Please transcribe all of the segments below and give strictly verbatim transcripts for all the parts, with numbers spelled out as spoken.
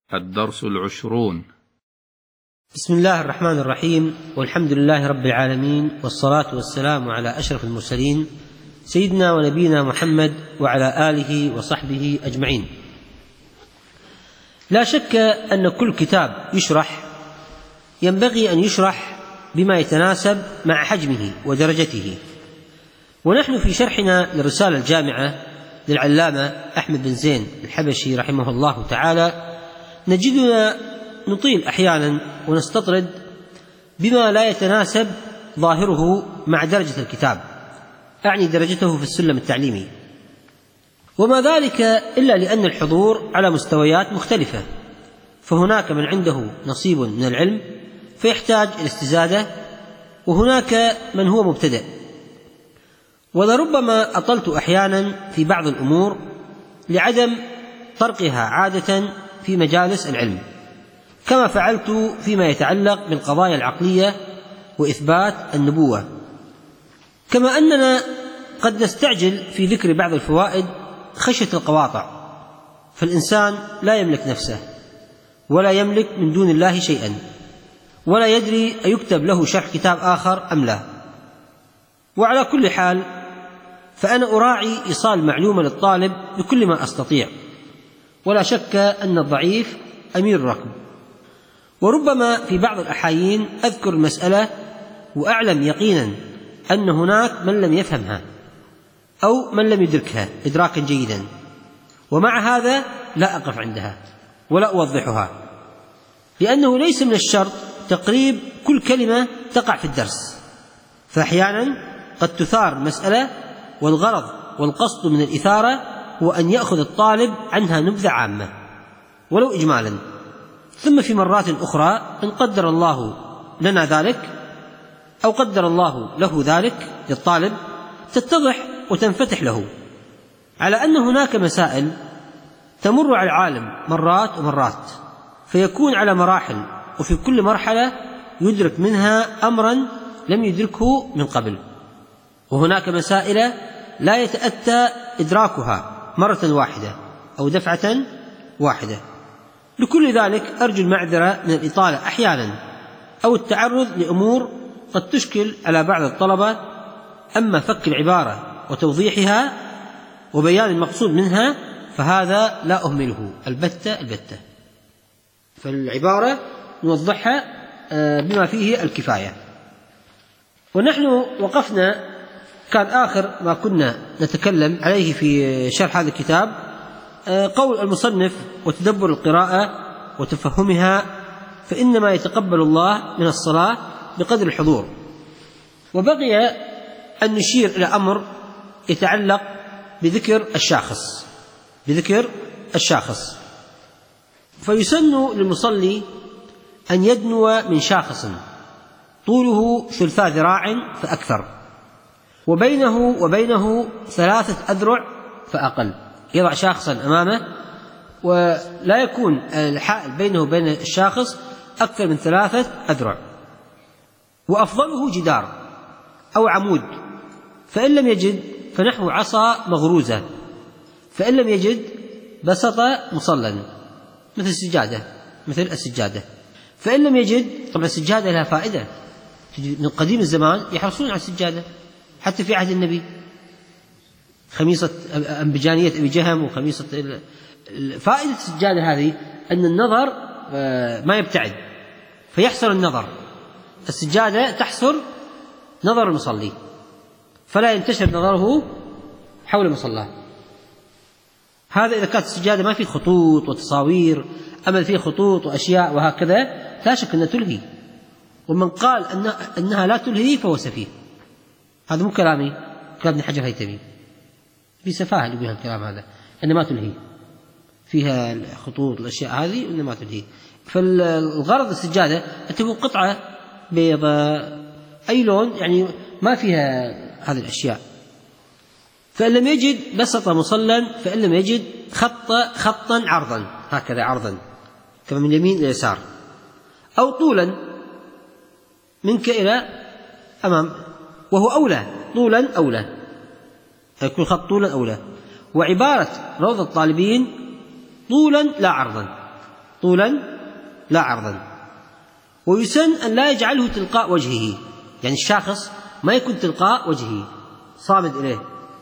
الدرس العشرون. بسم الله الرحمن الرحيم، والحمد لله رب العالمين، والصلاة والسلام على أشرف المرسلين سيدنا ونبينا محمد وعلى آله وصحبه أجمعين. لا شك أن كل كتاب يشرح ينبغي أن يشرح بما يتناسب مع حجمه ودرجته، ونحن في شرحنا للرسالة الجامعة للعلامة أحمد بن زين الحبشي رحمه الله تعالى نجدنا نطيل أحيانا ونستطرد بما لا يتناسب ظاهره مع درجة الكتاب، أعني درجته في السلم التعليمي، وما ذلك إلا لأن الحضور على مستويات مختلفة، فهناك من عنده نصيب من العلم فيحتاج إلى استزادة، وهناك من هو مبتدئ. ولربما أطلت أحيانا في بعض الأمور لعدم طرقها عادة في مجالس العلم، كما فعلت فيما يتعلق بالقضايا العقلية وإثبات النبوة، كما أننا قد نستعجل في ذكر بعض الفوائد خشية القواطع، فالإنسان لا يملك نفسه ولا يملك من دون الله شيئا، ولا يدري أيكتب له شرح كتاب آخر أم لا. وعلى كل حال فأنا أراعي إيصال معلومة للطالب بكل ما أستطيع، ولا شك أن الضعيف أمير الركب، وربما في بعض الأحايين أذكر المسألة وأعلم يقينا أن هناك من لم يفهمها أو من لم يدركها إدراكا جيدا، ومع هذا لا أقف عندها ولا أوضحها، لأنه ليس من الشرط تقريب كل كلمة تقع في الدرس، فأحيانا قد تثار مسألة والغرض والقصد من الإثارة هو أن يأخذ الطالب عنها نبذة عامة ولو إجمالا، ثم في مرات أخرى إن قدر الله لنا ذلك أو قدر الله له ذلك للطالب تتضح وتنفتح له، على أن هناك مسائل تمر على العالم مرات ومرات، فيكون على مراحل، وفي كل مرحلة يدرك منها أمرا لم يدركه من قبل، وهناك مسائل لا يتأتى إدراكها مرة واحدة أو دفعة واحدة. لكل ذلك أرجو المعذرة من الإطالة أحيانا أو التعرض لأمور قد تشكل على بعض الطلبة، أما فك العبارة وتوضيحها وبيان المقصود منها فهذا لا أهمله البتة البتة، فالعبارة نوضحها بما فيه الكفاية. ونحن وقفنا، كان آخر ما كنا نتكلم عليه في شرح هذا الكتاب قول المصنف: وتدبر القراءة وتفهمها فإنما يتقبل الله من الصلاة بقدر الحضور. وبقي أن نشير إلى أمر يتعلق بذكر الشاخص بذكر الشاخص فيسن للمصلي أن يدنو من شاخص طوله ثلثا ذراع فأكثر، وبينه وبينه ثلاثة أذرع فأقل، يضع شاخصا أمامه ولا يكون الحائل بينه وبين الشاخص أكثر من ثلاثة أذرع، وأفضله جدار أو عمود، فإن لم يجد فنحو عصا مغروزة، فإن لم يجد بسط مصلا مثل السجادة مثل السجادة فإن لم يجد، طبعا السجادة لها فائدة، من قديم الزمان يحرصون على السجادة، حتى في عهد النبي خميصة أنبجانية أبي جهم وخميصة. فائدة السجادة هذه أن النظر ما يبتعد فيحصر النظر، السجادة تحصر نظر المصلي فلا ينتشر نظره حول مصلاه. هذا إذا كانت السجادة ما فيه خطوط وتصاوير، أما فيه خطوط وأشياء وهكذا لا شك أنها تلهي، ومن قال أنها لا تلهي فهو سفيه. هذا مو كلامي، كلام ابن حجر الهيثمي، في سفاهة اللي بها الكلام هذا، أنها ما تلهي، فيها الخطوط الأشياء هذه أنها ما تلهي. فالغرض السجادة أن تكون قطعة بيضاء أي لون، يعني ما فيها هذه الأشياء. فإن لم يجد بسط مصلا، فإن لم يجد خط خطا عرضا، هكذا عرضا كما من اليمين إلى اليسار، أو طولا منك إلى أمام، وهو أولى، طولا أولى، يكون خط طولا أولى. وعبارة روض الطالبين طولا لا عرضا، طولا لا عرضا. ويسن أن لا يجعله تلقاء وجهه، يعني الشاخص ما يكون تلقاء وجهه صامد إليه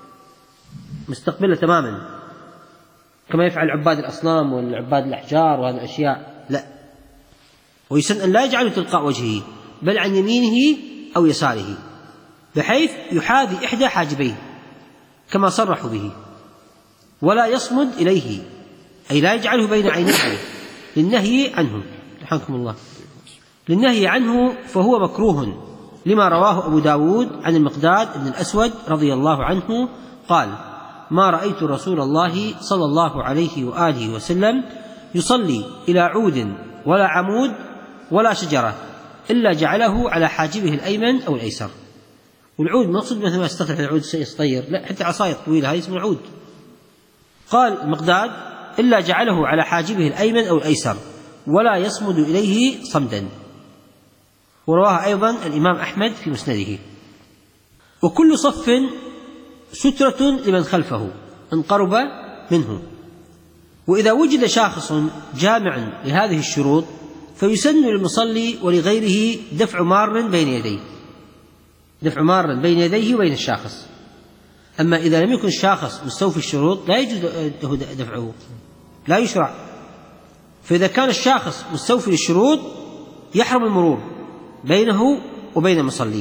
مستقبله تماما كما يفعل عباد الأصنام والعباد الأحجار وهذه الأشياء، لا. ويسن أن لا يجعله تلقاء وجهه بل عن يمينه أو يساره بحيث يحاذي إحدى حاجبيه كما صرحوا به، ولا يصمد إليه أي لا يجعله بين عينيه للنهي عنه رحمكم الله للنهي عنه فهو مكروه، لما رواه أبو داود عن المقداد بن الأسود رضي الله عنه قال: ما رأيت رسول الله صلى الله عليه وآله وسلم يصلي إلى عود ولا عمود ولا شجرة إلا جعله على حاجبه الأيمن أو الأيسر. والعود مقصود مثل ما استطرح العود يصطير، لا، حتى عصاية طويلة هذه اسمها عود. قال المقداد: إلا جعله على حاجبه الأيمن أو الأيسر ولا يصمد إليه صمدا. ورواه أيضا الإمام أحمد في مسنده. وكل صف سترة لمن خلفه إن قرب منه. وإذا وجد شاخص جامع لهذه الشروط فيسن للمصلي ولغيره دفع مار بين يديه دفع مار بين يديه وبين الشاخص. أما إذا لم يكن الشاخص مستوفي الشروط لا يجوز له دفعه، لا يشرع. فإذا كان الشاخص مستوفي الشروط يحرم المرور بينه وبين المصلي.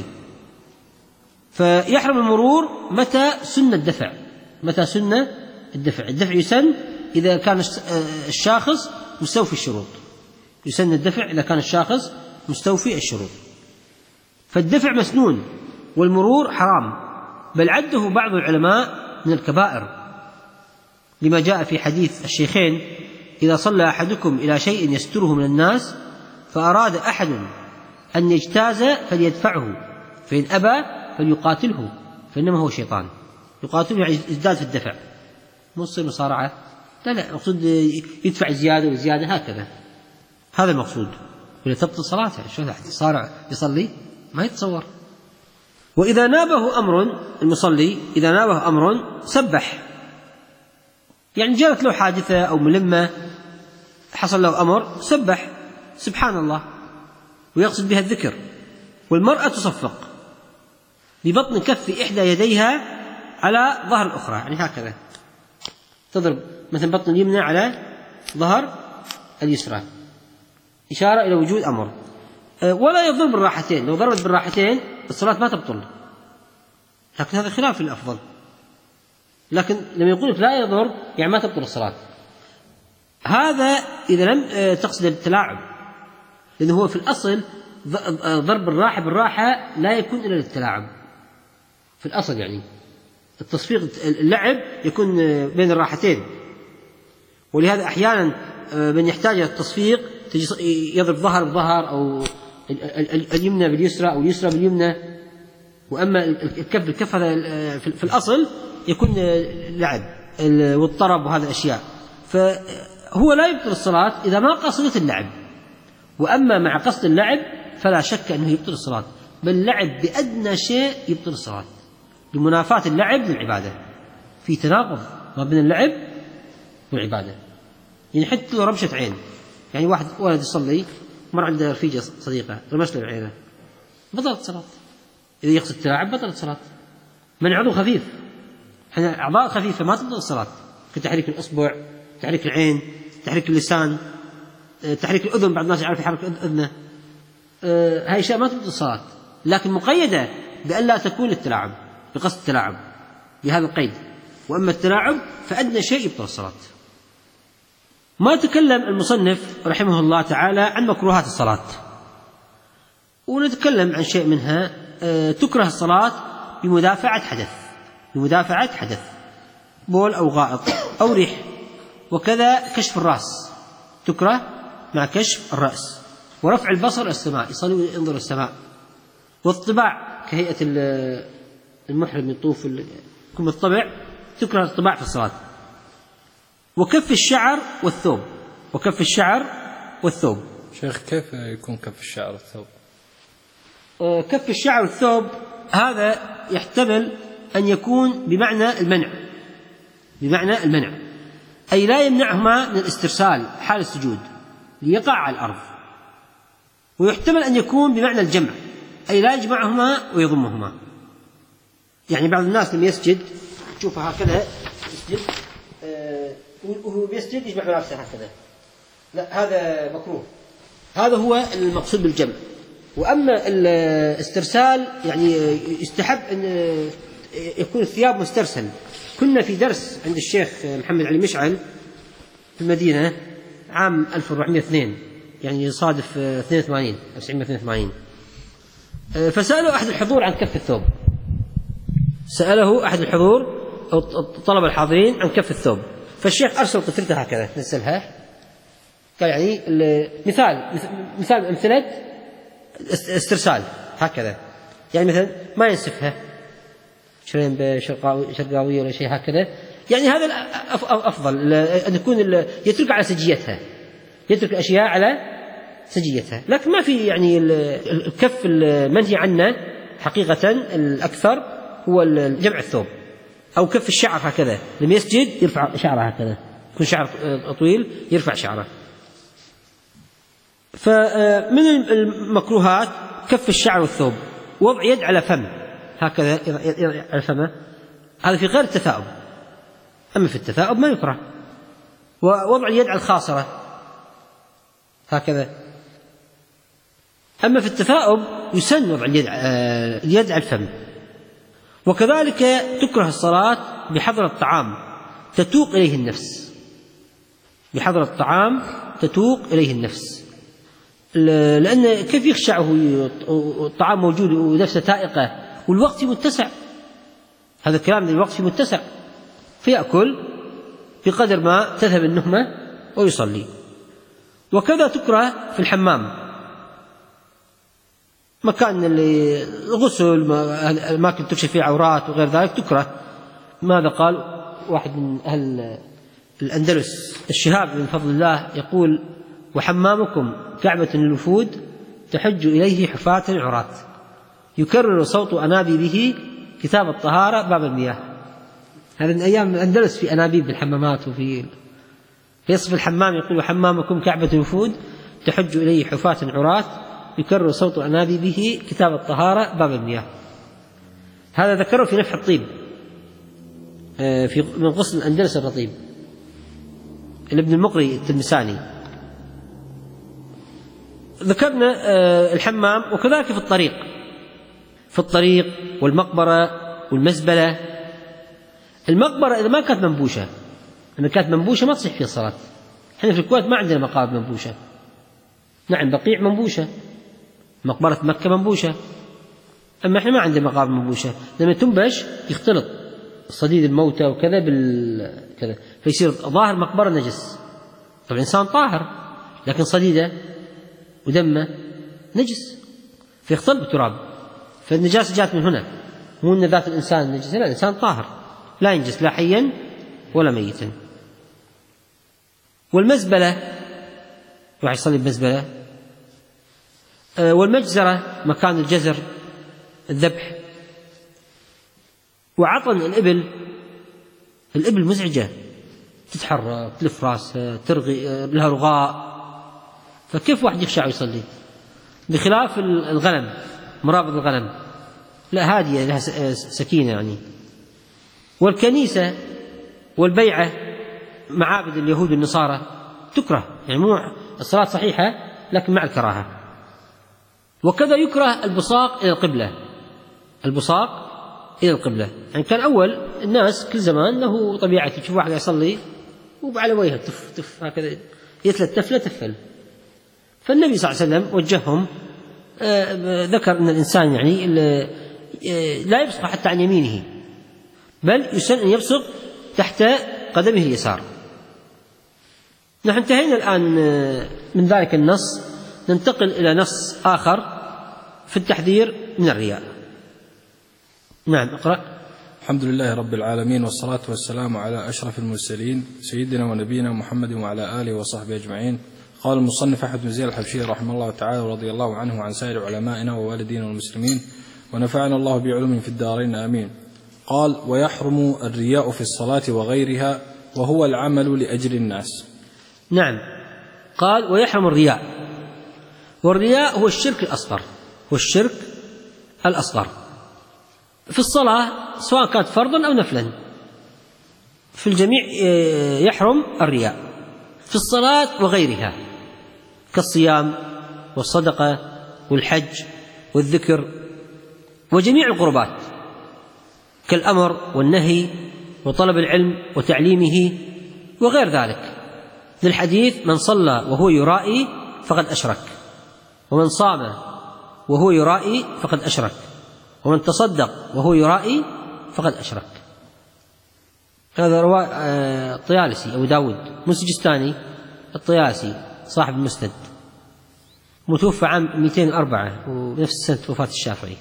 فيحرم المرور متى سن الدفع متى سن الدفع الدفع يسن إذا كان الشاخص مستوفي الشروط، يسن الدفع إذا كان الشاخص مستوفي الشروط. فالدفع مسنون والمرور حرام، بل عده بعض العلماء من الكبائر، لما جاء في حديث الشيخين: إذا صلى أحدكم إلى شيء يستره من الناس فأراد أحد أن يجتاز فليدفعه، فإن أبى فليقاتله فإنما هو شيطان. يقاتله يعني يزداد في الدفع، مو تصير مصارعة، لا لا، المقصود يدفع زيادة وزيادة هكذا، هذا المقصود. ولا تبطل صلاته، شو أحد يصارع يصلي؟ ما يتصور. وإذا نابه أمر المصلي إذا نابه أمر سبح، يعني جرت له حادثة أو ملمة حصل له أمر سبح سبحان الله ويقصد بها الذكر. والمرأة تصفق ببطن كف إحدى يديها على ظهر الأخرى، يعني هكذا تضرب مثلا بطن اليمنى على ظهر اليسرى إشارة إلى وجود أمر. ولا يضرب بالراحتين، لو ضربت بالراحتين الصلاة ما تبطل، لكن هذا خلاف الأفضل. لكن لما يقول لا يضر يعني ما تبطل الصلاة، هذا إذا لم تقصد التلاعب، لأنه هو في الأصل ضرب الراحة بالراحة لا يكون إلا للتلاعب في الأصل. يعني التصفيق اللعب يكون بين الراحتين، ولهذا أحيانا من يحتاج إلى التصفيق يضرب ظهر بظهر أو اليمنى باليسرى أو اليسرى باليمنى. وأما الكف بالكف هذا في الأصل يكون لعب والطرب وهذه الأشياء، فهو لا يبطل الصلاة إذا ما قصدت اللعب. وأما مع قصد اللعب فلا شك أنه يبطل الصلاة، بل اللعب بأدنى شيء يبطل الصلاة، لمنافاة اللعب للعبادة. في تناقض ما بين اللعب والعبادة، يعني حتى لو رمشة عين، يعني واحد ولد يصلي مر عند رفيجة صديقة رمش له بعينه بطلت الصلاة. إذا يقصد التلاعب بطلت الصلاة. من عضو خفيف، احنا أعضاء خفيفة ما تبطل الصلاة، كتحريك الأصبع، تحريك العين، تحريك اللسان، تحريك الأذن، بعض الناس يعرف يحرك أذنه، أه هاي أشياء ما تبطل الصلاة، لكن مقيدة بأن لا تكون التلاعب بقصد التلاعب بهذا القيد. وأما التلاعب فأدنى شيء يبطل الصلاة. ما تكلم المصنف رحمه الله تعالى عن مكروهات الصلاة، ونتكلم عن شيء منها. أه تكره الصلاة بمدافعة حدث بمدافعة حدث بول أو غائط أو ريح، وكذا كشف الرأس تكره مع كشف الرأس، ورفع البصر إلى السماء، يصلي وينظر السماء، والطباع كهيئة المحرم يطوف يكون بالطبع، تكره الطباع في الصلاة. وكف الشعر والثوب وكف الشعر والثوب شيخ كيف يكون كف الشعر والثوب؟ كف الشعر والثوب هذا يحتمل أن يكون بمعنى المنع بمعنى المنع أي لا يمنعهما من الاسترسال حال السجود، ليقع على الأرض. ويحتمل أن يكون بمعنى الجمع، أي لا يجمعهما ويضمهما. يعني بعض الناس لما يسجد تشوفه هكذا يسجد آه وهو بيسجد يجمع ملابسه هكذا، لا هذا مكروه، هذا هو المقصود بالجمع. وأما الاسترسال يعني يستحب أن يكون الثياب مسترسل. كنا في درس عند الشيخ محمد علي مشعل في المدينة عام ألف وأربعمائة واثنين، يعني يصادف اثنين وثمانين ألف وتسعمائة واثنين وثمانين، فسأله أحد الحضور عن كف الثوب، سأله أحد الحضور أو طلب الحاضرين عن كف الثوب، فالشيخ أرسل قطرته هكذا نزلها، قال يعني مثال مثال أمثلة استرسال هكذا، يعني مثلا ما ينسفها شرين بشرقاوية ولا شيء هكذا، يعني هذا أفضل أن يكون يترك على سجيتها، يترك الأشياء على سجيتها. لكن ما في يعني الكف المنهي عنه حقيقة الأكثر هو جمع الثوب أو كف الشعر هكذا، لما يسجد يرفع شعره هكذا، يكون شعر طويل يرفع شعره. فمن المكروهات كف الشعر والثوب، وضع يد على فم هكذا على فمه، هذا في غير التثاؤب. أما في التثاؤب ما يكره. ووضع اليد على الخاصرة هكذا. أما في التثاؤب يسن وضع اليد اليد على الفم. وكذلك تكره الصلاة بحضر الطعام تتوق إليه النفس، بحضر الطعام تتوق إليه النفس، لأن كيف يخشعه الطعام موجود ونفسه تائقة والوقت متسع، هذا الكلام الوقت متسع، فيأكل بقدر ما تذهب النهمة ويصلي. وكذا تكره في الحمام، مكان اللي غسل أماكن تكشف فيه عورات وغير ذلك تكره. ماذا قال واحد من أهل الأندلس الشهاب من فضل الله يقول: وحمامكم كعبة للوفود تحج إليه حفاة عراة، يكرر صوت أنابيبه كتاب الطهارة باب المياه. هذا من أيام الأندلس في أنابيب بالحمامات، وفي يصف الحمام يقول: وحمامكم كعبة الوفود تحج إليه حفاة عراة يكرر صوت أنابيبه كتاب الطهارة باب المياه. هذا ذكره في نفح الطيب في من غسل الأندلس الرطيب لابن المقري التلمساني. ذكرنا الحمام. وكذلك في الطريق، في الطريق والمقبرة والمزبلة. المقبرة إذا ما كانت منبوشة، إذا كانت منبوشة ما تصح فيها الصلاة. إحنا في الكويت ما عندنا مقابر منبوشة، نعم بقيع منبوشة، مقبرة مكة منبوشة، أما إحنا ما عندنا مقابر منبوشة. لما تنبش يختلط صديد الموتى وكذا بال كذا، فيصير ظاهر مقبرة نجس. طبعا الإنسان طاهر لكن صديده ودمه نجس فيختلط بالتراب، فالنجاسة جاءت من هنا، مو أن ذات الإنسان نجس، لا، الإنسان طاهر لا ينجس لا حيا ولا ميتا. والمزبلة راح يصلي بمزبلة. والمجزرة مكان الجزر الذبح. وعطن الإبل، الإبل مزعجة تتحرك تلف راسها ترغي لها رغاء، فكيف واحد يخشع يصلي؟ بخلاف الغنم، مرابط الغنم لا هادية لها سكينة يعني. والكنيسة والبيعة معابد اليهود والنصارى تكره، يعني مو الصلاة صحيحة لكن مع الكراهة. وكذا يكره البصاق إلى القبلة، البصاق إلى القبلة. يعني كان أول الناس كل زمان له طبيعة، تشوف واحد يصلي وعلى وجهه تف تف هكذا يتلت تفلة تفل. فالنبي صلى الله عليه وسلم وجههم، آه ذكر أن الإنسان يعني لا يبصق حتى عن يمينه، بل يسن أن يبصق تحت قدمه اليسار. نحن انتهينا الآن من ذلك النص، ننتقل إلى نص آخر في التحذير من الرياء. نعم اقرأ. الحمد لله رب العالمين، والصلاة والسلام على أشرف المرسلين سيدنا ونبينا محمد وعلى آله وصحبه أجمعين. قال المصنف أحمد بن زياد الحبشي رحمه الله تعالى ورضي الله عنه وعن سائر علمائنا ووالدينا والمسلمين، ونفعنا الله بعلوم في الدارين آمين. قال: ويحرم الرياء في الصلاة وغيرها، وهو العمل لأجل الناس. نعم، قال: ويحرم الرياء. والرياء هو الشرك الأصغر، هو الشرك الأصغر في الصلاة سواء كانت فرضا أو نفلا، في الجميع يحرم الرياء في الصلاة وغيرها كالصيام والصدقة والحج والذكر وجميع القربات كالأمر والنهي وطلب العلم وتعليمه وغير ذلك. للحديث: من صلى وهو يرائي فقد أشرك، ومن صام وهو يرائي فقد أشرك، ومن تصدق وهو يرائي فقد أشرك. هذا رواه الطيالسي أبو داود، مسجستاني الطيالسي صاحب المسند، متوفى عام مئتين وأربعة ونفس سنة وفاة الشافعي.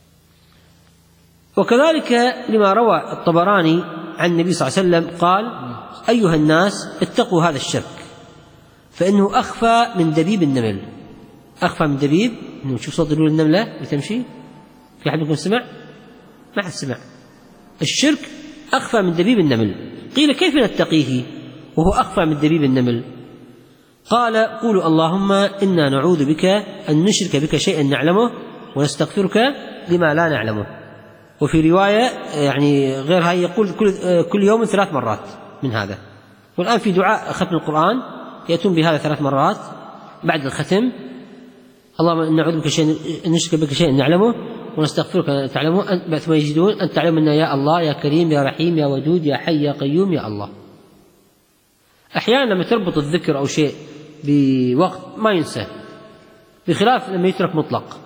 وكذلك لما روى الطبراني عن النبي صلى الله عليه وسلم قال: أيها الناس اتقوا هذا الشرك فإنه أخفى من دبيب النمل. أخفى من دبيب، نشوف صوت دلول النملة بتمشي. في أحد منكم سمع؟ ما حد سمع. الشرك أخفى من دبيب النمل. قيل: كيف نتقيه وهو أخفى من دبيب النمل؟ قال: قولوا اللهم إنا نعوذ بك أن نشرك بك شيئا نعلمه ونستغفرك لما لا نعلمه. وفي رواية يعني غير هاي يقول كل, كل يوم ثلاث مرات من هذا. والآن في دعاء ختم القرآن يأتون بهذا ثلاث مرات بعد الختم: اللهم إنا نعوذ بك شيئا أن نشرك بك شيئا نعلمه ونستغفرك أن تعلمه، ثم يجدون أن تعلم أن يا الله يا كريم يا رحيم يا ودود يا حي يا قيوم يا الله. أحيانا لما تربط الذكر أو شيء بوقت ما ينسى، بخلاف لما يترك مطلق.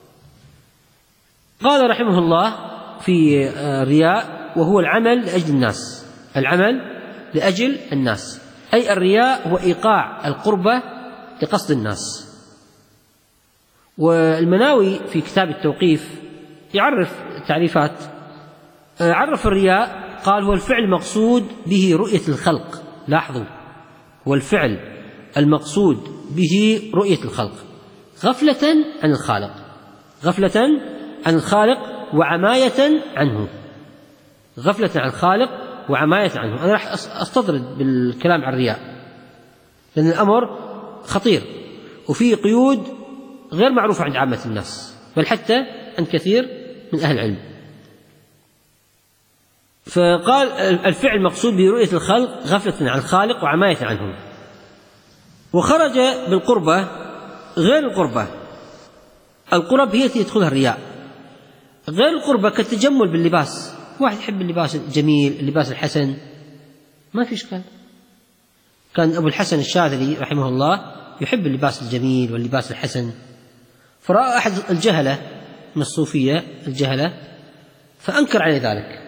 قال رحمه الله في الرياء: وهو العمل لأجل الناس، العمل لأجل الناس، أي الرياء هو إيقاع القربة لقصد الناس. والمناوي في كتاب التوقيف يعرف تعريفات، عرف الرياء قال: هو الفعل المقصود به رؤية الخلق. لاحظوا، هو الفعل المقصود به رؤية الخلق غفلة عن الخالق، غفلة عن الخالق وعماية عنه، غفلة عن الخالق وعماية عنه. أنا راح أستطرد بالكلام عن الرياء لأن الأمر خطير وفيه قيود غير معروفة عند عامة الناس، بل حتى عند كثير من أهل العلم. فقال: الفعل المقصود به رؤية الخلق غفلة عن الخالق وعماية عنه. وخرج بالقربة غير القربة. القرب هي التي يدخلها الرياء، غير القربة كالتجمل باللباس. واحد يحب اللباس الجميل، اللباس الحسن، ما في إشكال. كان أبو الحسن الشاذلي رحمه الله يحب اللباس الجميل واللباس الحسن، فرأى أحد الجهلة من الصوفية الجهلة فأنكر عليه ذلك،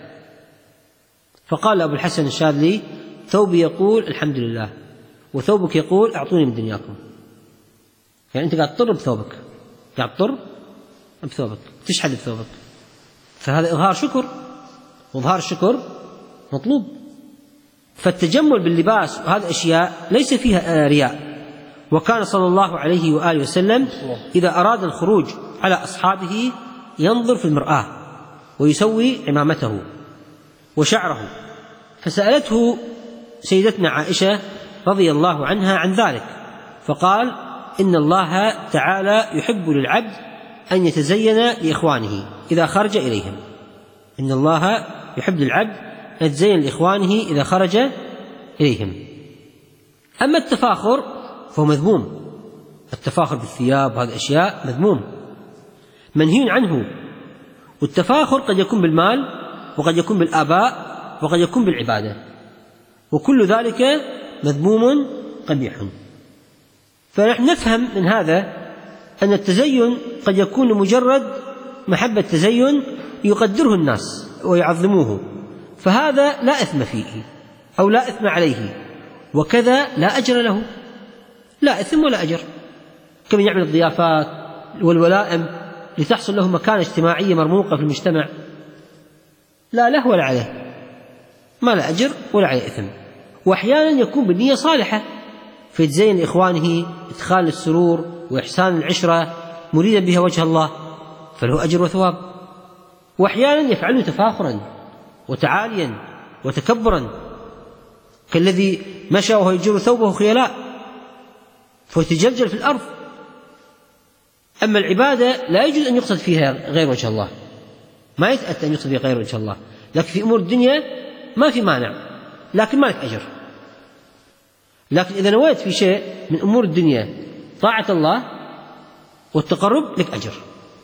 فقال أبو الحسن الشاذلي: ثوبي يقول الحمد لله، وثوبك يقول أعطوني من دنياكم. يعني أنت قاعد تطر بثوبك، قاعد تطر بثوبك، تشحذ بثوبك، فهذا إظهار شكر، وإظهار الشكر مطلوب. فالتجمل باللباس وهذه أشياء ليس فيها رياء. وكان صلى الله عليه وآله وسلم إذا أراد الخروج على أصحابه ينظر في المرآة ويسوي عمامته وشعره. فسألته سيدتنا عائشة رضي الله عنها عن ذلك، فقال: إن الله تعالى يحب للعبد أن يتزين لإخوانه إذا خرج إليهم. إن الله يحب للعبد أن يتزين لإخوانه إذا خرج إليهم. أما التفاخر فهو مذموم، التفاخر بالثياب وهذه أشياء مذموم منهي عنه. والتفاخر قد يكون بالمال، وقد يكون بالآباء، وقد يكون بالعبادة، وكل ذلك مذموم قبيح. فنحن نفهم من هذا أن التزين قد يكون لمجرد محبة تزين يقدره الناس ويعظموه، فهذا لا إثم فيه أو لا إثم عليه، وكذا لا أجر له، لا إثم ولا أجر. كمن يعمل الضيافات والولائم لتحصل له مكانة اجتماعية مرموقة في المجتمع، لا له ولا عليه، ما لا أجر ولا عليه إثم. وأحيانا يكون بالنية صالحة فيتزين لإخوانه إدخال السرور وإحسان العشرة مريدا بها وجه الله، فله أجر وثواب. وأحيانا يفعله تفاخرا وتعاليا وتكبرا، كالذي مشى وهو يجر ثوبه خيلاء، فتجلجل في الأرض. أما العبادة لا يجوز أن يقصد فيها غير وجه الله، ما يتأتى أن يقصد فيها غير وجه الله، لكن في أمور الدنيا ما في مانع، لكن ما لك أجر. لكن إذا نويت في شيء من أمور الدنيا طاعة الله والتقرب لك أجر.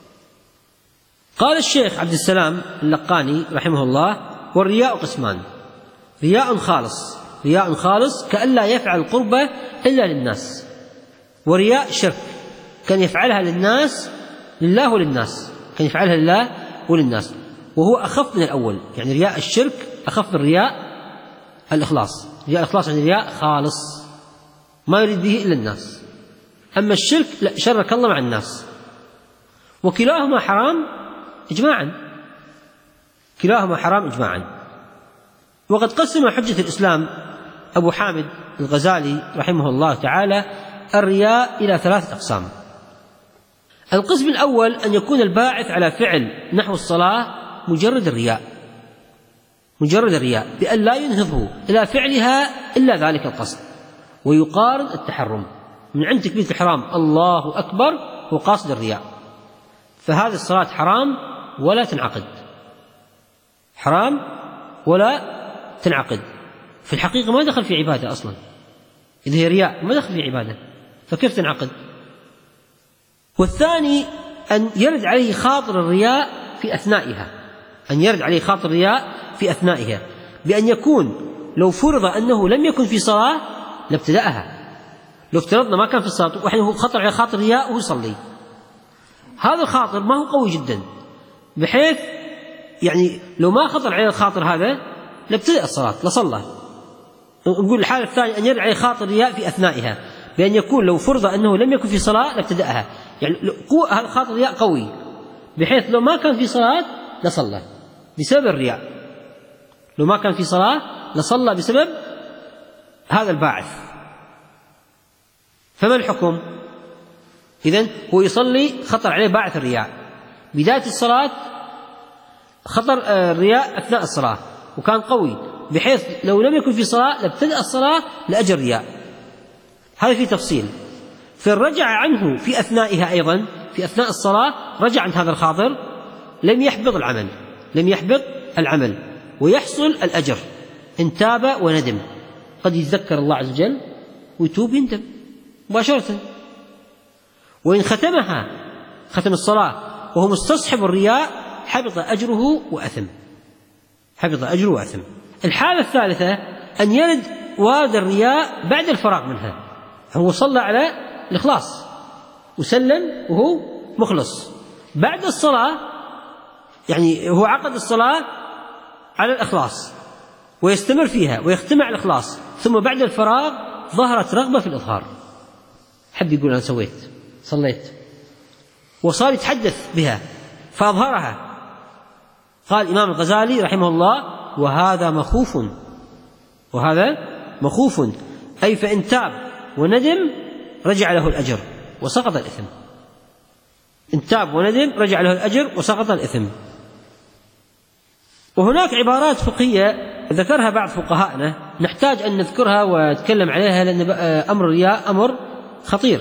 قال الشيخ عبد السلام اللقاني رحمه الله: والرياء قسمان: رياء خالص، رياء خالص كأن لا يفعل القربة إلا للناس، ورياء شرك كان يفعلها للناس لله وللناس، كان يفعلها لله وللناس، وهو أخف من الأول. يعني رياء الشرك أخف من رياء الإخلاص. رياء الإخلاص يعني رياء خالص ما يريد به إلا الناس، أما الشرك لا، شرك الله مع الناس، وكلاهما حرام إجماعا، كلاهما حرام إجماعا. وقد قسم حجة الإسلام أبو حامد الغزالي رحمه الله تعالى الرياء إلى ثلاثة أقسام. القسم الأول أن يكون الباعث على فعل نحو الصلاة مجرد الرياء، مجرد الرياء بأن لا ينهضه إلى فعلها إلا ذلك القصد، ويقارن التحرم من عند تكبيرة الإحرام الله أكبر وقاصد الرياء، فهذه الصلاة حرام ولا تنعقد، حرام ولا تنعقد. في الحقيقة ما دخل في عبادة أصلا، إذا هي رياء ما دخل في عبادة، فكيف تنعقد؟ والثاني أن يرد عليه خاطر الرياء في أثنائها، أن يرد عليه خاطر الرياء في أثنائها بأن يكون لو فرض أنه لم يكن في صلاة لابتدأها. لو افترضنا ما كان في الصلاة وحين خطر على خاطر رياء وهو يصلي، هذا الخاطر ما هو قوي جدا بحيث يعني لو ما خطر عليه الخاطر هذا لابتدأ الصلاة لصلى. نقول الحالة الثانية أن يرد عليه خاطر رياء في أثنائها بأن يكون لو فرض أنه لم يكن في صلاة لابتدأها، يعني هذا الخاطر رياء قوي بحيث لو ما كان في صلاة لصلى بسبب الرياء، لو ما كان في صلاة لصلى بسبب هذا الباعث. فما الحكم؟ إذن هو يصلي خطر عليه باعث الرياء، بداية الصلاة خطر الرياء أثناء الصلاة وكان قوي بحيث لو لم يكن في صلاة لابتدأ الصلاة لأجل رياء، هذا في تفصيل. فرجع عنه في أثنائها أيضا في أثناء الصلاة، رجع عن هذا الخاطر، لم يحبط العمل، لم يحبط العمل ويحصل الأجر إن تاب وندم. قد يتذكر الله عز وجل ويتوب يندم مباشرة. وإن ختمها ختم الصلاة وهو مستصحب الرياء حبط أجره وأثم، حبط أجره وأثم. الحالة الثالثة أن يرد وارد الرياء بعد الفراغ منها، هو صلى على الإخلاص وسلم وهو مخلص، بعد الصلاة يعني هو عقد الصلاة على الإخلاص ويستمر فيها ويختم على الإخلاص، ثم بعد الفراغ ظهرت رغبة في الإظهار، حب يقول أنا سويت صليت، وصار يتحدث بها فأظهرها. قال الإمام الغزالي رحمه الله: وهذا مخوف، وهذا مخوف، أي فإن تاب وندم رجع له الأجر وسقط الإثم. إن تاب وندم رجع له الأجر وسقط الإثم. وهناك عبارات فقهية ذكرها بعض فقهائنا نحتاج أن نذكرها ونتكلم عليها لأن أمر الرياء أمر خطير.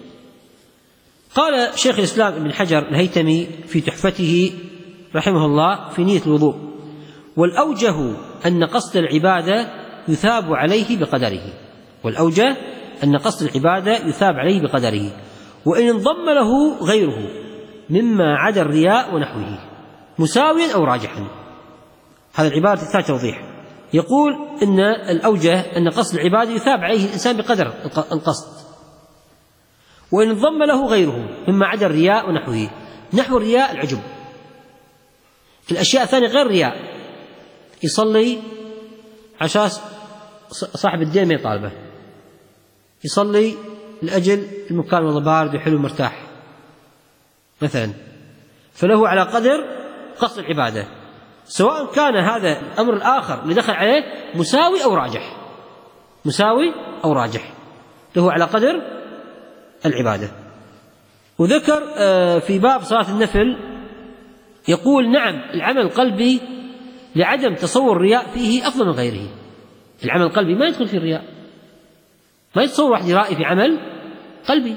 قال شيخ الإسلام ابن حجر الهيتمي في تحفته رحمه الله في نية الوضوء: والأوجه أن قصد العبادة يثاب عليه بقدره، والأوجه أن قصد العبادة يثاب عليه بقدره، وإن انضم له غيره مما عدا الرياء ونحوه مساويا أو راجحا. هذا العبارة تحتاج توضيح. يقول إن الأوجه أن قصد العبادة يثاب عليه الإنسان بقدر القصد، وإن انضم له غيره مما عدا الرياء ونحوه. نحو الرياء العجب في الأشياء الثانية غير الرياء، يصلي عشان صاحب الدين ما يطالبه، يصلي لأجل المكان والله بارد وحلو مرتاح مثلا، فله على قدر قصد العبادة، سواء كان هذا الأمر الآخر اللي دخل عليه مساوي أو راجح، مساوي أو راجح، له على قدر العبادة. وذكر في باب صلاة النفل يقول: نعم العمل القلبي لعدم تصور الرياء فيه أفضل من غيره. العمل القلبي ما يدخل في الرياء، ما يتصور واحد يرائي في عمل قلبي،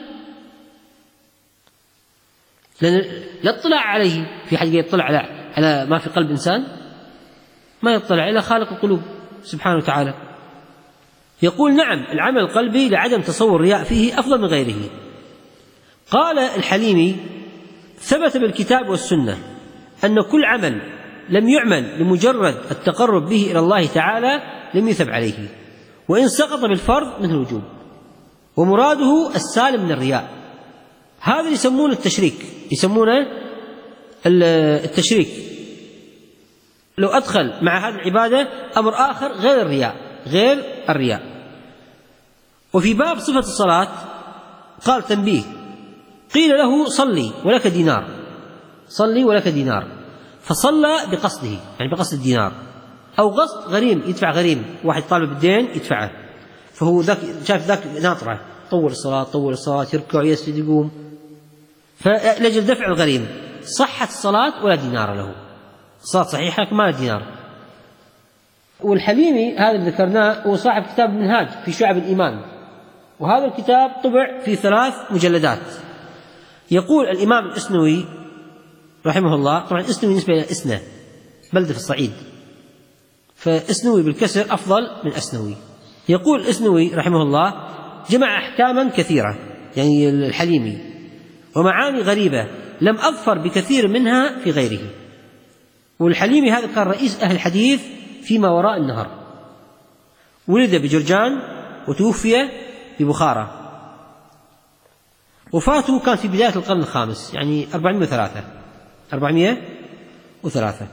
لأن لا اطلاع عليه. في حد يطلع على على ما في قلب إنسان؟ ما يطلع إلا خالق القلوب سبحانه وتعالى. يقول نعم العمل القلبي لعدم تصور الرياء فيه أفضل من غيره. قال الحليمي ثبت بالكتاب والسنة أن كل عمل لم يعمل لمجرد التقرب به إلى الله تعالى لم يثب عليه، وإن سقط بالفرض مثل الوجوب، ومراده السالم من الرياء. هذا يسمونه التشريك، يسمونه التشريك، لو أدخل مع هذه العبادة أمر آخر غير الرياء غير الرياء. وفي باب صفة الصلاة قال تنبيه: قيل له صلي ولك دينار، صلي ولك دينار، فصلى بقصده يعني بقصد الدينار، أو قصد غريم يدفع غريم، واحد طالب بالدين يدفعه، فهو ذاك شاف ذاك ناطرة طول الصلاة طول الصلاة يركع يسجد يقوم، فلأجل دفع الغريم صحت الصلاة ولا دينار له، صلاة صحيحة ما له دينار. والحليمي هذا اللي ذكرناه هو صاحب كتاب المنهاج في شعب الإيمان، وهذا الكتاب طبع في ثلاث مجلدات. يقول الإمام الإسنوي رحمه الله، طبعا الإسنوي بالنسبة إلى إسنة بلدة في الصعيد، فإسنوي بالكسر أفضل من أسنوي. يقول الإسنوي رحمه الله: جمع أحكاما كثيرة يعني الحليمي ومعاني غريبة لم أظفر بكثير منها في غيره. والحليمي هذا كان رئيس أهل الحديث فيما وراء النهر، ولد بجرجان وتوفي ببخارى، وفاته كان في بداية القرن الخامس يعني أربعمائة وثلاثة أربعمائة وثلاثة.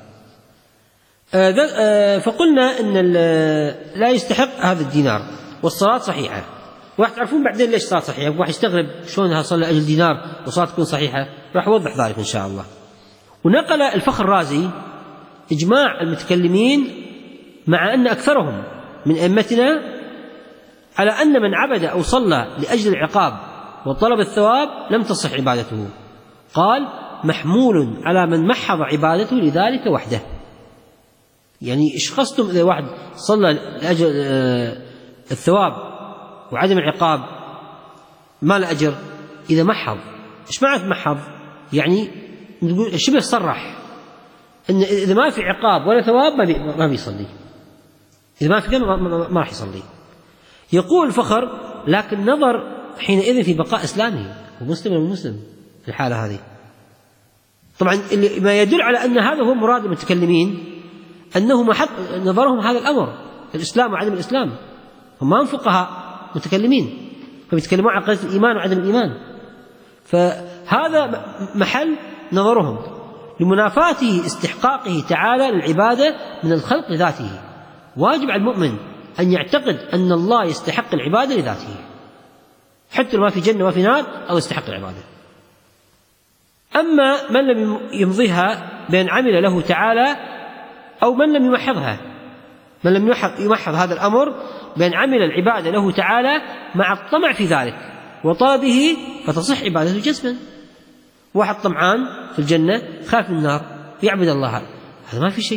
فقلنا أن لا يستحق هذا الدينار، والصلاة صحيحة. راح تعرفون بعدين ليش صلاة صحيحة، واحد يستغرب شلونها صلى أجل دينار وصلاة تكون صحيحة، راح أوضح ذلك إن شاء الله. ونقل الفخر الرازي إجماع المتكلمين مع أن أكثرهم من أئمتنا على أن من عبد أو صلى لأجل العقاب وطلب الثواب لم تصح عبادته. قال: محمول على من محض عبادته لذلك وحده. يعني إيش قصدتم إذا واحد صلى لأجل الثواب وعدم العقاب ما له أجر؟ إذا محض، إيش معنى محض؟ يعني شبه صرح إن إذا ما في عقاب ولا ثواب ما بي ما بيصلي، إذا ما في جنة ما راح يصلي. يقول الفخر: لكن نظر حينئذ في بقاء إسلامه ومسلم المسلم في الحالة هذه. طبعا اللي ما يدل على أن هذا هو مراد المتكلمين، أنه محط نظرهم هذا الأمر الإسلام وعدم الإسلام، هم ما هم فقهاء متكلمين، فبيتكلمون عن قضية الإيمان وعدم الإيمان، فهذا محل نظرهم لمنافاته استحقاقه تعالى للعبادة من الخلق لذاته. واجب على المؤمن أن يعتقد أن الله يستحق العبادة لذاته، حتى ما في جنة وما في نار أو يستحق العبادة. أما من لم يمضيها بأن عمل له تعالى، أو من لم يمحضها، من لم يمحض هذا الأمر بأن عمل العبادة له تعالى مع الطمع في ذلك وطلبه، فتصح عبادته جزما. واحد طمعان في الجنة خاف من النار يعبد الله، هذا ما في شيء،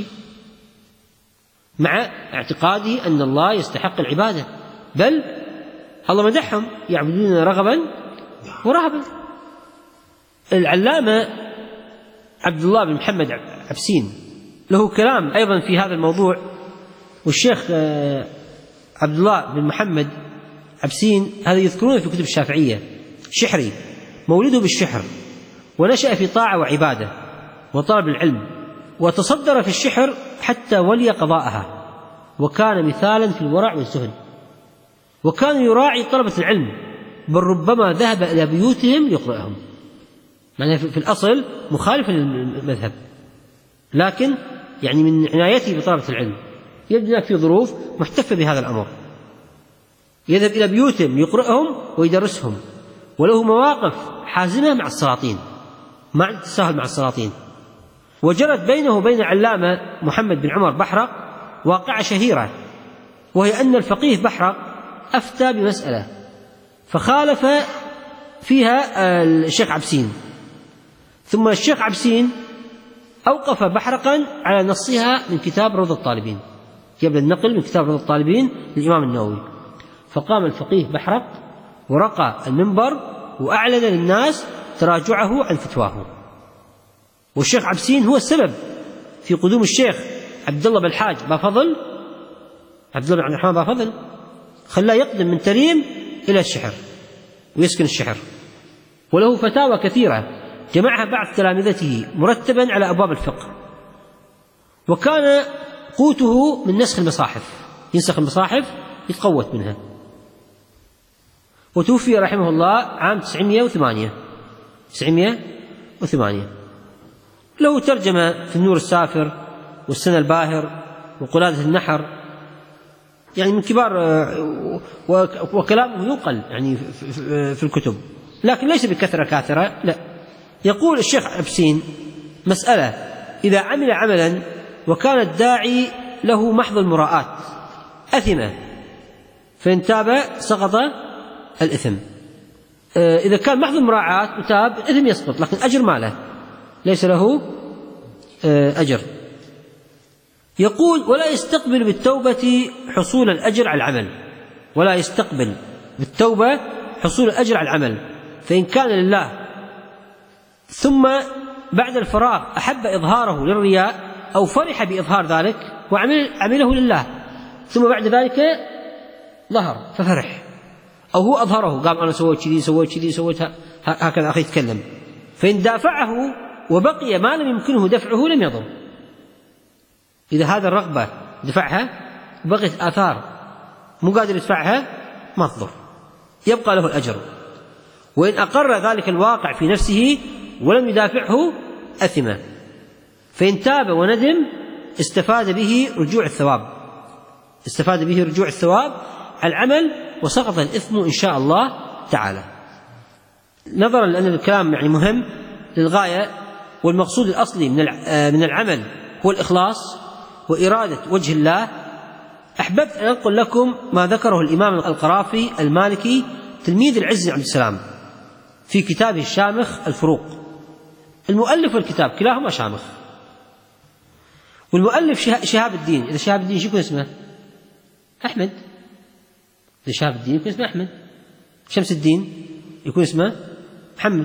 مع اعتقاده أن الله يستحق العبادة، بل الله مدحهم يعبدون رغبا ورهبا. العلامة عبد الله بن محمد عبسين له كلام أيضا في هذا الموضوع، والشيخ عبد الله بن محمد عبسين هذا يذكرونه في كتب الشافعية. شحري مولده بالشحر، ونشأ في طاعة وعبادة وطلب العلم، وتصدر في الشحر حتى ولي قضاءها، وكان مثالا في الورع والزهد، وكان يراعي طلبة العلم، بل ربما ذهب إلى بيوتهم يقرأهم. معناه في الأصل مخالف للمذهب، لكن يعني من عنايته بطلبة العلم يبدو في ظروف محتفة بهذا الأمر، يذهب إلى بيوتهم يقرأهم ويدرسهم، وله مواقف حازمة مع السلاطين، مع التساهل مع السلاطين. وجرت بينه وبين علامة محمد بن عمر بحرق واقعة شهيرة، وهي أن الفقيه بحرق أفتى بمسألة فخالف فيها الشيخ عبسين، ثم الشيخ عبسين أوقف بحرقا على نصها من كتاب روض الطالبين، جاب النقل من كتاب روض الطالبين للإمام النووي. فقام الفقيه بحرق ورقى المنبر وأعلن للناس تراجعه عن فتواه. والشيخ عبسين هو السبب في قدوم الشيخ عبد الله بالحاج بافضل، عبد الله بن عبد الرحمن بافضل، خلاه يقدم من تريم إلى الشحر ويسكن الشحر. وله فتاوى كثيرة جمعها بعض تلامذته مرتبا على أبواب الفقه. وكان قوته من نسخ المصاحف، ينسخ المصاحف يتقوت منها. وتوفي رحمه الله عام تسعمائة وثمانية تسعمائة وثمانية. له ترجمة في النور السافر والسنة الباهر وقلادة النحر، يعني من كبار، وكلامه ينقل يعني في الكتب، لكن ليس بكثرة كاثرة، لا. يقول الشيخ عبسين: مسألة إذا عمل عملا وكان الداعي له محض المراءة أثمة، فإن تاب سقط الإثم. إذا كان محض المراعاة وتاب الإثم يسقط، لكن أجر ما له، ليس له أجر. يقول: ولا يستقبل بالتوبة حصول الأجر على العمل، ولا يستقبل بالتوبة حصول الأجر على العمل، فإن كان لله ثم بعد الفراغ أحب إظهاره للرياء أو فرح بإظهار ذلك وعمله لله، ثم بعد ذلك ظهر ففرح، أو هو أظهره قال أنا سويت كذي سويت كذي سويت هكذا أخي يتكلم، فإن دافعه وبقي ما لم يمكنه دفعه لم يضر. إذا هذا الرغبة دفعها بقيت آثار مو قادر يدفعها ما تضر، يبقى له الأجر. وإن أقر ذلك الواقع في نفسه ولم يدافعه أثم، فإن تاب وندم استفاد به رجوع الثواب، استفاد به رجوع الثواب على العمل وسقط الإثم إن شاء الله تعالى. نظرا لأن الكلام يعني مهم للغاية، والمقصود الأصلي من العمل هو الإخلاص وإرادة وجه الله، أحببت أن أنقل لكم ما ذكره الإمام القرافي المالكي تلميذ العز بن عبد السلام في كتابه الشامخ الفروق. المؤلف والكتاب كلاهما شامخ، والمؤلف شهاب الدين. إذا شهاب الدين شو يكون اسمه؟ أحمد. إذا شهاب الدين يكون اسمه أحمد. شمس الدين يكون اسمه محمد.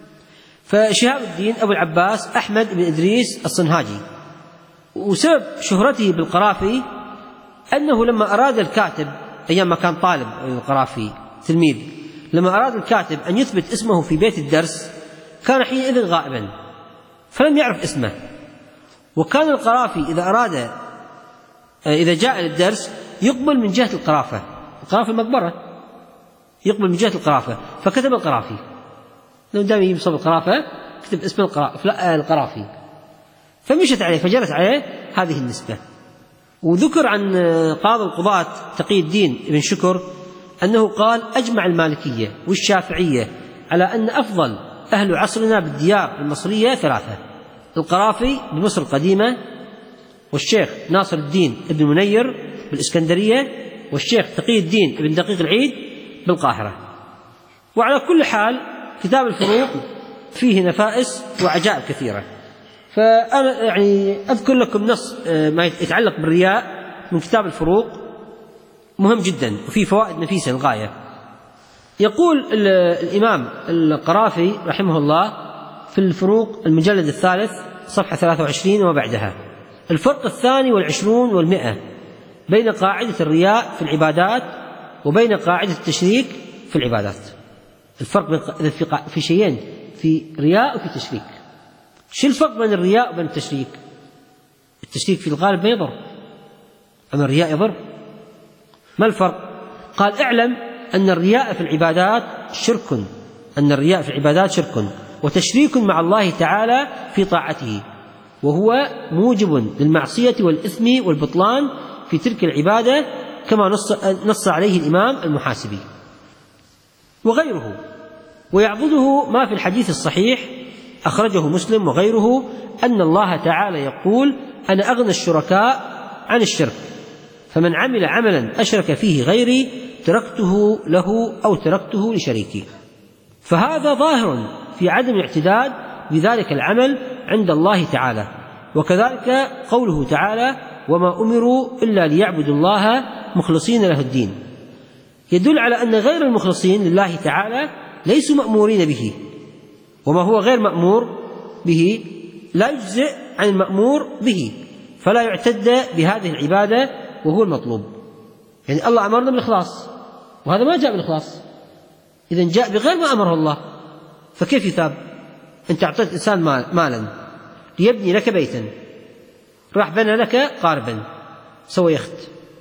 فشهاب الدين أبو العباس أحمد بن إدريس الصنهاجي. وسبب شهرته بالقرافي أنه لما أراد الكاتب أيام ما كان طالب القرافي تلميذ، لما أراد الكاتب أن يثبت اسمه في بيت الدرس كان حينئذ غائبا فلم يعرف اسمه. وكان القرافي إذا أراد إذا جاء للدرس يقبل من جهة القرافة، القرافة المقبرة يقبل من جهة القرافة، فكتب القرافي. لو دائما يصب القرافة كتب اسم القرافي، فمشت عليه فجرت عليه هذه النسبة. وذكر عن قاضي القضاة تقي الدين ابن شكر أنه قال: أجمع المالكية والشافعية على أن أفضل أهل عصرنا بالديار المصرية ثلاثة: القرافي بمصر القديمة، والشيخ ناصر الدين ابن منير بالإسكندرية، والشيخ تقي الدين ابن دقيق العيد بالقاهرة. وعلى كل حال كتاب الفروق فيه نفائس وعجائب كثيرة. فأنا يعني أذكر لكم نص ما يتعلق بالرياء من كتاب الفروق مهم جدا وفيه فوائد نفيسة للغاية. يقول الإمام القرافي رحمه الله في الفروق المجلد الثالث صفحة ثلاثة وعشرين وما بعدها: الفرق الثاني والعشرون والمئة بين قاعدة الرياء في العبادات وبين قاعدة التشريك في العبادات. الفرق في شيئين، في رياء وفي تشريك. شو الفرق بين الرياء وبين التشريك؟ التشريك في الغالب ما يضر، أما الرياء يضر. ما الفرق؟ قال: اعلم أن الرياء في العبادات شرك، أن الرياء في العبادات شرك وتشريك مع الله تعالى في طاعته، وهو موجب للمعصية والإثم والبطلان في تلك العبادة، كما نص, نص عليه الإمام المحاسبي وغيره. ويعضده ما في الحديث الصحيح أخرجه مسلم وغيره أن الله تعالى يقول: أنا أغنى الشركاء عن الشرك، فمن عمل عملا أشرك فيه غيري تركته له أو تركته لشريكي. فهذا ظاهر في عدم الاعتداد بذلك العمل عند الله تعالى. وكذلك قوله تعالى: وما أمروا إلا ليعبدوا الله مخلصين له الدين. يدل على أن غير المخلصين لله تعالى ليسوا مأمورين به، وما هو غير مأمور به لا يجزئ عن المأمور به، فلا يعتد بهذه العبادة وهو المطلوب. يعني الله أمرنا بالإخلاص وهذا ما جاء بالإخلاص، إذن جاء بغير ما أمره الله، فكيف يثاب؟ أنت أعطيت إنسان مال مالا ليبني لك بيتا، راح بنى لك قاربا، سوى يخت،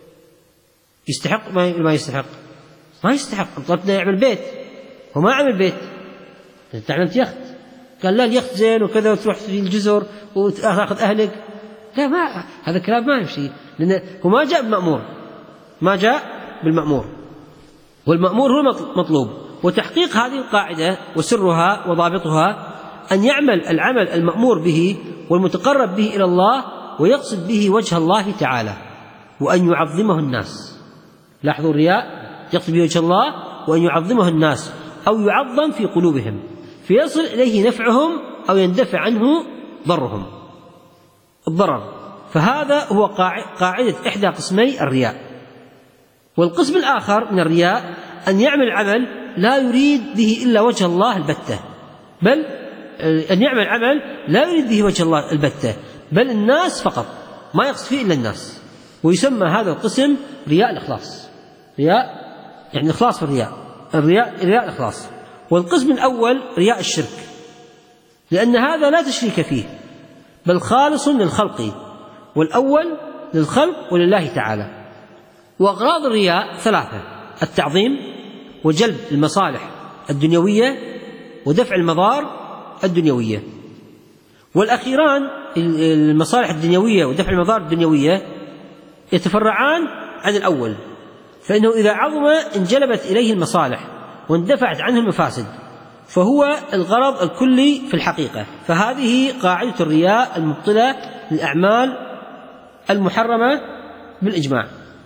يستحق ما يستحق؟ ما يستحق. طلبنا يعمل بيت وما عمل بيت، أنت عملت يخت، قال لا اليخت زين وكذا وتروح في الجزر وتأخذ أهلك، لا ما هذا الكلام ما يمشي، لأنه هو ما جاء بالمأمور، ما جاء بالمأمور، والمأمور هو المطلوب. وتحقيق هذه القاعدة وسرها وضابطها أن يعمل العمل المأمور به والمتقرب به إلى الله ويقصد به وجه الله تعالى، وأن يعظمه الناس. لاحظوا الرياء يقصد به وجه الله وأن يعظمه الناس أو يعظم في قلوبهم فيصل إليه نفعهم أو يندفع عنه ضرهم الضرر. فهذا هو قاعدة إحدى قسمي الرياء. والقسم الآخر من الرياء أن يعمل عمل لا يريد به إلا وجه الله البتة، بل أن يعمل عمل لا يريد به وجه الله البتة بل الناس فقط، ما يقصد فيه إلا الناس، ويسمى هذا القسم رياء الإخلاص. رياء يعني إخلاص في الرياء، الرياء رياء الإخلاص. والقسم الأول رياء الشرك، لأن هذا لا تشريك فيه بل خالص للخلق، والأول للخلق ولله تعالى. وأغراض الرياء ثلاثة: التعظيم وجلب المصالح الدنيوية ودفع المضار الدنيوية. والأخيران المصالح الدنيوية ودفع المضار الدنيوية يتفرعان عن الأول، فإنه إذا عظم انجلبت إليه المصالح واندفعت عنه المفاسد، فهو الغرض الكلي في الحقيقة. فهذه قاعدة الرياء المبطلة للأعمال المحرمة بالإجماع.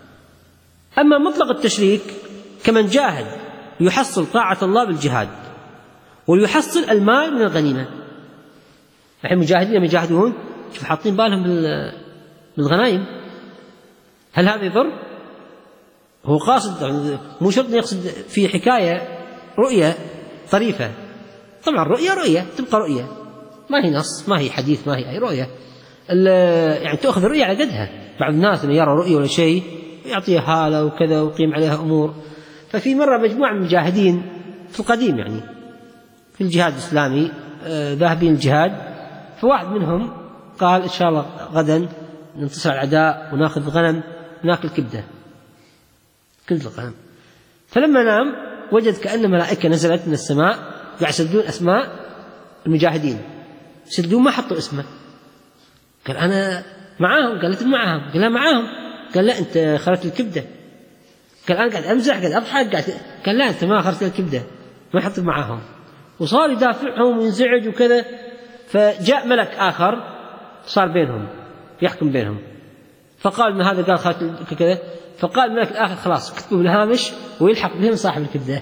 أما مطلق التشريك كمن جاهد ليحصل طاعة الله بالجهاد وليحصل المال من الغنيمة. الحين المجاهدين يجاهدون شوف حاطين بالهم بالغنائم، هل هذا يضر؟ هو قاصد، مو شرط يقصد في حكاية رؤية طريفة. طبعا رؤية رؤية تبقى رؤية، ما هي نص، ما هي حديث، ما هي أي رؤية، يعني تأخذ الرؤية على قدها. بعض الناس إنه يرى رؤية ولا شيء يعطيها هالة وكذا ويقيم عليها أمور. ففي مرة مجموعة من المجاهدين في القديم يعني في الجهاد الإسلامي ذاهبين الجهاد، فواحد منهم قال إن شاء الله غدا ننتصر على الأعداء وناخذ غنم وناكل كبدة كبدة الغنم. فلما نام وجد كأن ملائكة نزلت من السماء قاعد يسجلون أسماء المجاهدين، يسجلون ما حطوا اسمه. قال أنا معاهم، قال أنت معاهم، قال لا معاهم، قال لا أنت خرجت الكبدة، قال أنا قاعد أمزح قاعد أضحك قاعد، قال لا أنت ما خرجت الكبدة، ما حطوا معاهم. وصار يدافعهم وينزعج وكذا. فجاء ملك آخر صار بينهم يحكم بينهم، فقال إن هذا قال خرجت كذا، فقال الملك الآخر خلاص كتبوا بالهامش ويلحق بهم صاحب الكبدة.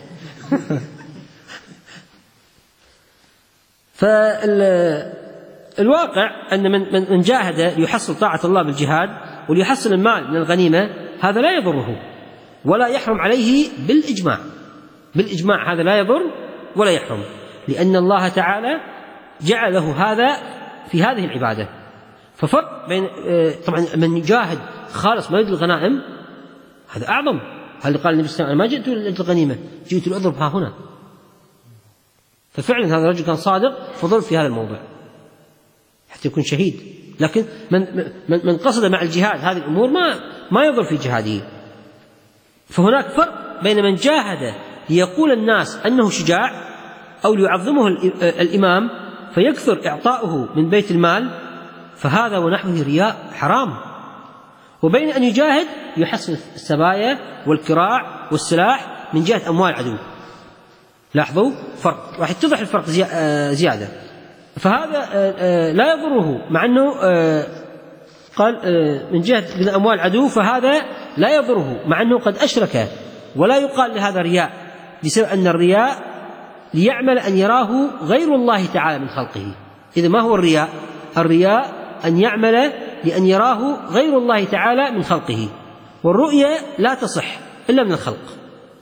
فالواقع أن من من جاهد ليحصل طاعة الله بالجهاد وليحصل المال من الغنيمة هذا لا يضره ولا يحرم عليه بالإجماع. بالإجماع هذا لا يضر ولا يحرم، لأن الله تعالى جعل له هذا في هذه العبادة. ففرق بين طبعا من يجاهد خالص ما يريد الغنائم هذا أعظم. هل قال النبي صلى الله عليه وسلم ما جئت لأجل الغنيمة، جئت لأضرب ها هنا. ففعلا هذا الرجل كان صادق فضرب في هذا الموضع حتى يكون شهيد. لكن من من قصد مع الجهاد هذه الأمور ما ما يضر في جهاده. فهناك فرق بين من جاهد ليقول الناس أنه شجاع أو ليعظمه الإمام فيكثر إعطاؤه من بيت المال، فهذا ونحوه رياء حرام، وبين أن يجاهد يحصل السبايا والكراع والسلاح من جهة أموال العدو. لاحظوا فرق، راح يتضح الفرق زيادة. فهذا لا يضره، مع أنه قال من جهة أموال العدو فهذا لا يضره، مع أنه قد أشرك، ولا يقال لهذا رياء، بسبب أن الرياء ليعمل أن يراه غير الله تعالى من خلقه. إذا ما هو الرياء؟ الرياء أن يعمل لأن يراه غير الله تعالى من خلقه، والرؤية لا تصح إلا من الخلق.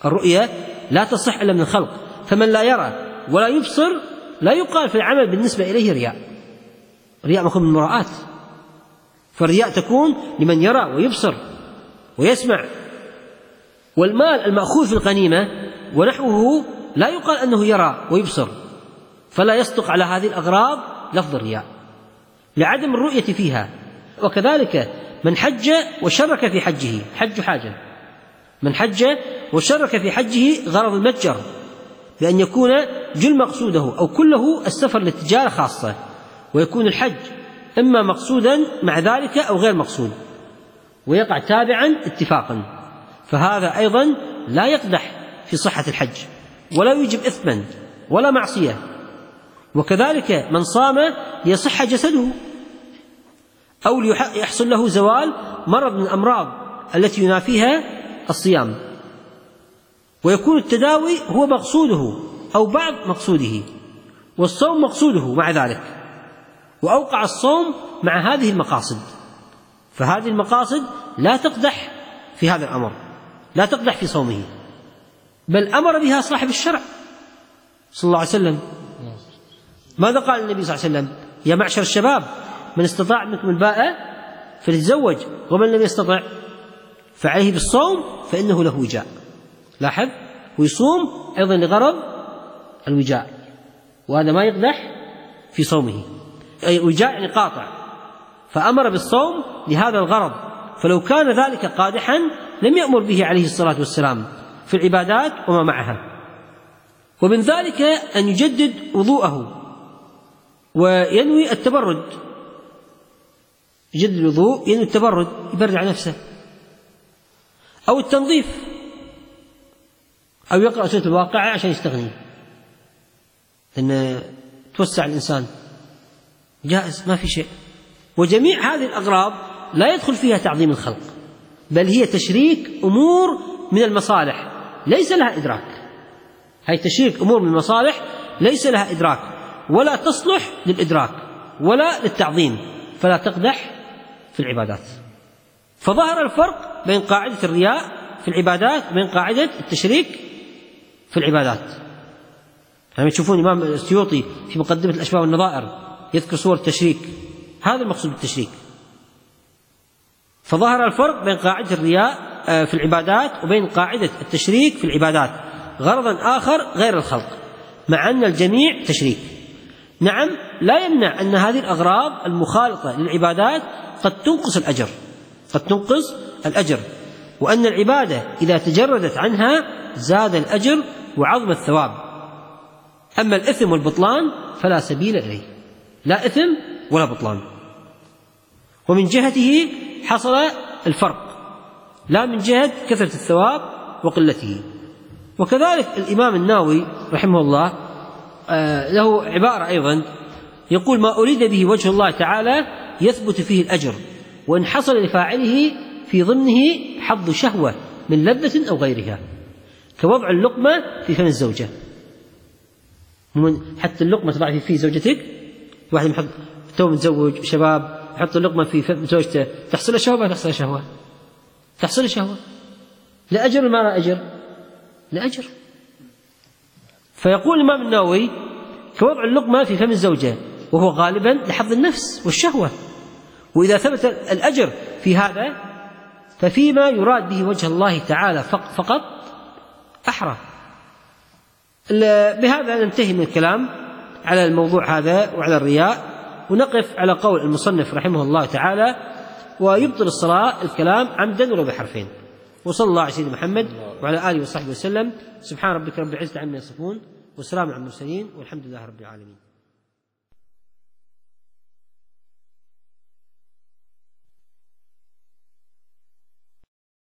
الرؤية لا تصح إلا من الخلق، فمن لا يرى ولا يبصر لا يقال في العمل بالنسبة إليه رياء. رياء مأخوذ من المراءات، فالرياء تكون لمن يرى ويبصر ويسمع. والمال المأخوذ في الغنيمة ونحوه لا يقال أنه يرى ويبصر، فلا يصدق على هذه الأغراض لفظ الرياء لعدم الرؤية فيها. وكذلك من حج وشرك في حجه، حج حاجة، من حج وشرك في حجه غرض المتجر بأن يكون جل مقصوده أو كله السفر للتجارة خاصة، ويكون الحج إما مقصودا مع ذلك أو غير مقصود، ويقع تابعا اتفاقا، فهذا أيضا لا يقدح في صحة الحج ولا يوجب إثما ولا معصية. وكذلك من صام ليصح جسده أو ليحصل له زوال مرض من الأمراض التي ينافيها الصيام، ويكون التداوي هو مقصوده أو بعض مقصوده، والصوم مقصوده مع ذلك، وأوقع الصوم مع هذه المقاصد، فهذه المقاصد لا تقدح في هذا الأمر، لا تقدح في صومه، بل أمر بها صاحب الشرع صلى الله عليه وسلم. ماذا قال النبي صلى الله عليه وسلم؟ يا معشر الشباب من استطاع منكم الباءة فليتزوج ومن لم يستطع فعليه بالصوم فإنه له وجاء. لاحظ، ويصوم أيضا لغرض الوجاء، وهذا ما يقدح في صومه، أي وجاء يعني قاطع، فأمر بالصوم لهذا الغرض، فلو كان ذلك قادحا لم يأمر به عليه الصلاة والسلام في العبادات وما معها. ومن ذلك أن يجدد وضوءه وينوي التبرد، يجدد الوضوء ينوي التبرد، يبرد على نفسه، أو التنظيف، أو يقرأ سورة الواقعة عشان يستغني، لأن توسع الإنسان جائز ما في شيء. وجميع هذه الأغراض لا يدخل فيها تعظيم الخلق، بل هي تشريك أمور من المصالح ليس لها إدراك، هي تشريك أمور من المصالح ليس لها إدراك ولا تصلح للإدراك ولا للتعظيم، فلا تقدح في العبادات. فظهر الفرق بين قاعدة الرياء في العبادات وبين قاعدة التشريك في العبادات. يعني تشوفون الإمام السيوطي في مقدمة الأشباه والنظائر يذكر صور التشريك، هذا المقصود بالتشريك. فظهر الفرق بين قاعدة الرياء في العبادات وبين قاعدة التشريك في العبادات غرضا آخر غير الخلق، مع أن الجميع تشريك. نعم، لا يمنع أن هذه الأغراض المخالطة للعبادات قد تنقص الأجر، قد تنقص الأجر، وأن العبادة إذا تجردت عنها زاد الأجر وعظم الثواب. أما الإثم والبطلان فلا سبيل إليه، لا إثم ولا بطلان. ومن جهته حصل الفرق، لا من جهة كثرة الثواب وقلته. وكذلك الإمام النووي رحمه الله له عبارة أيضا يقول: ما أريد به وجه الله تعالى يثبت فيه الأجر، وإن حصل لفاعله في ضمنه حظ شهوة من لذة أو غيرها، كوضع اللقمة في فم الزوجة. حتى اللقمة تضع في زوجتك، واحد يحط تو متزوج شباب يحط اللقمة في فم زوجته، تحصل شهوة ما تحصل شهوة؟ تحصل شهوة، لأجر ما لا أجر؟ لأجر. فيقول الإمام النووي: كوضع اللقمة في فم الزوجة، وهو غالبا لحظ النفس والشهوة. وإذا ثبت الأجر في هذا ففيما يراد به وجه الله تعالى فقط أحرى. بهذا ننتهي من الكلام على الموضوع هذا وعلى الرياء، ونقف على قول المصنف رحمه الله تعالى: ويبطل الصلاة الكلام عمدا ولو بحرفين. وصلى الله على سيدنا محمد وعلى آله وصحبه وسلم. سبحان ربك رب العزة عما يصفون، وسلام على المرسلين، والحمد لله رب العالمين.